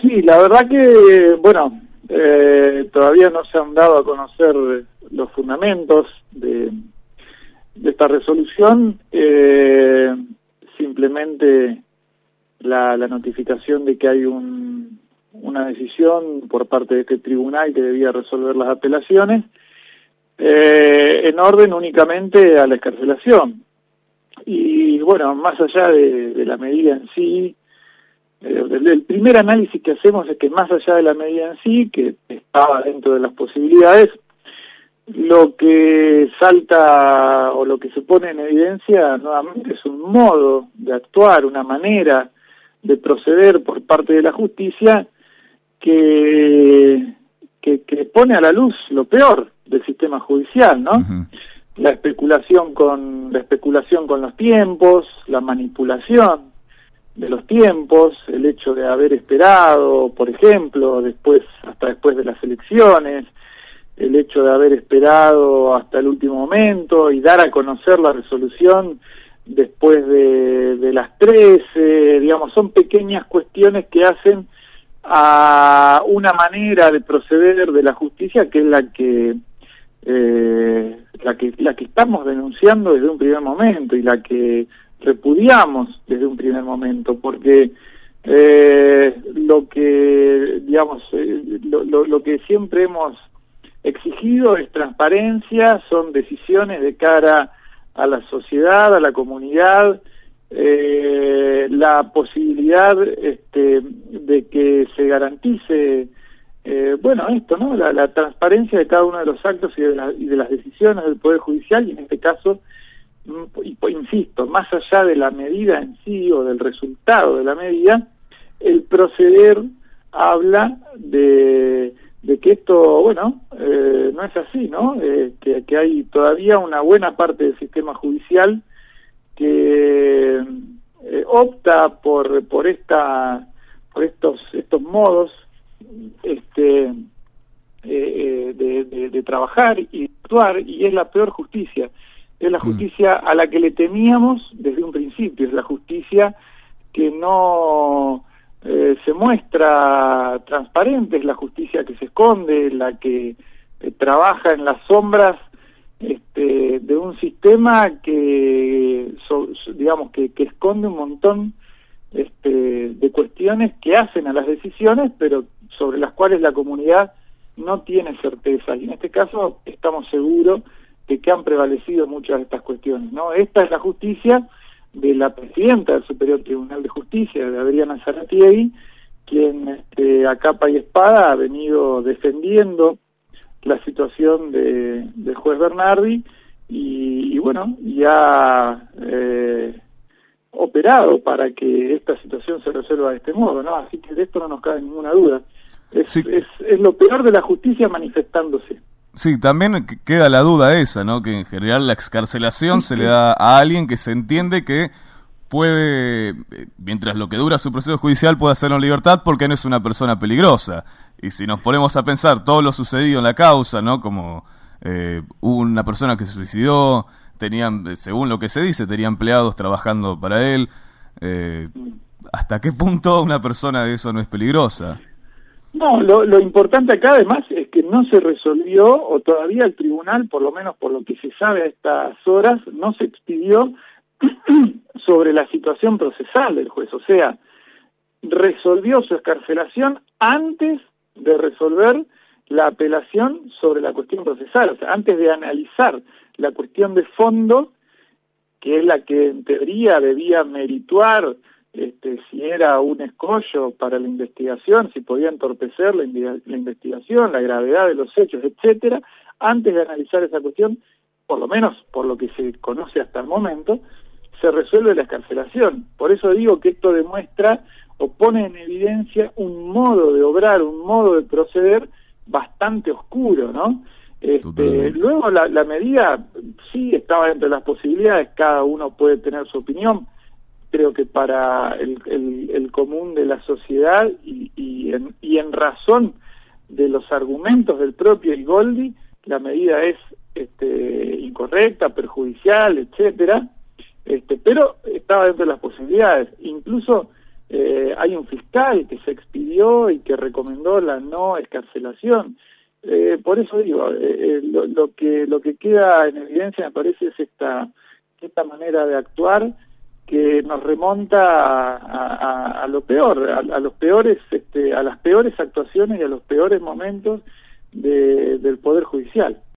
Sí, la verdad que, bueno, todavía no se han dado a conocer los fundamentos de esta resolución, simplemente la notificación de que hay una decisión por parte de este tribunal que debía resolver las apelaciones, en orden únicamente a la excarcelación. Y bueno, más allá de la medida en sí, el primer análisis que hacemos es que más allá de la medida en sí, que estaba dentro de las posibilidades, lo que salta o lo que se pone en evidencia nuevamente es un modo de actuar, una manera de proceder por parte de la justicia que pone a la luz lo peor del sistema judicial, ¿no? Uh-huh. La especulación con los tiempos, la manipulación de los tiempos, el hecho de haber esperado, por ejemplo, hasta después de las elecciones, el hecho de haber esperado hasta el último momento y dar a conocer la resolución después de las 13, digamos, son pequeñas cuestiones que hacen a una manera de proceder de la justicia que es la que estamos denunciando desde un primer momento y la que repudiamos desde un primer momento, porque lo que digamos lo que siempre hemos exigido es transparencia, son decisiones de cara a la sociedad, a la comunidad, la posibilidad de que se garantice esto, ¿no? La transparencia de cada uno de los actos y de las decisiones del Poder Judicial, y en este caso, insisto, más allá de la medida en sí o del resultado de la medida, el proceder habla de que esto, no es así, ¿no? Que hay todavía una buena parte del sistema judicial que opta por estos modos de trabajar y actuar, y es la peor justicia. Es la justicia a la que le temíamos desde un principio, es la justicia que no se muestra transparente, es la justicia que se esconde, la que trabaja en las sombras de un sistema que esconde un montón de cuestiones que hacen a las decisiones, pero sobre las cuales la comunidad no tiene certeza. Y en este caso estamos seguros de que han prevalecido muchas de estas cuestiones, ¿no? Esta es la justicia de la presidenta del Superior Tribunal de Justicia, de Adriana Zaratiegui, quien a capa y espada ha venido defendiendo la situación del juez Bernardi y ha operado para que esta situación se resuelva de este modo, ¿no? Así que de esto no nos cabe ninguna duda. Es lo peor de la justicia manifestándose. Sí, también queda la duda esa, ¿no? Que en general la excarcelación se le da a alguien que se entiende que puede, mientras lo que dura su proceso judicial, puede hacerlo en libertad porque no es una persona peligrosa. Y si nos ponemos a pensar todo lo sucedido en la causa, ¿no? Como una persona que se suicidó, según lo que se dice, tenía empleados trabajando para él. ¿Hasta qué punto una persona de eso no es peligrosa? No, lo importante acá además es que no se resolvió, o todavía el tribunal, por lo menos por lo que se sabe a estas horas, no se expidió sobre la situación procesal del juez. O sea, resolvió su excarcelación antes de resolver la apelación sobre la cuestión procesal, o sea, antes de analizar la cuestión de fondo, que es la que en teoría debía merituar si era un escollo para la investigación, si podía entorpecer la investigación, la gravedad de los hechos, etcétera. Antes de analizar esa cuestión, por lo menos por lo que se conoce hasta el momento, se resuelve la excarcelación. Por eso digo que esto demuestra o pone en evidencia un modo de obrar, un modo de proceder bastante oscuro, ¿no? Luego la medida sí estaba dentro de las posibilidades, cada uno puede tener su opinión. Creo que para el común de la sociedad y en razón de los argumentos del propio Igoldi, la medida es incorrecta, perjudicial, etcétera, pero estaba dentro de las posibilidades. Incluso hay un fiscal que se expidió y que recomendó la no excarcelación. Por eso digo, lo que queda en evidencia me parece es esta manera de actuar que nos remonta a lo peor, a los peores, a las peores actuaciones y a los peores momentos del Poder Judicial.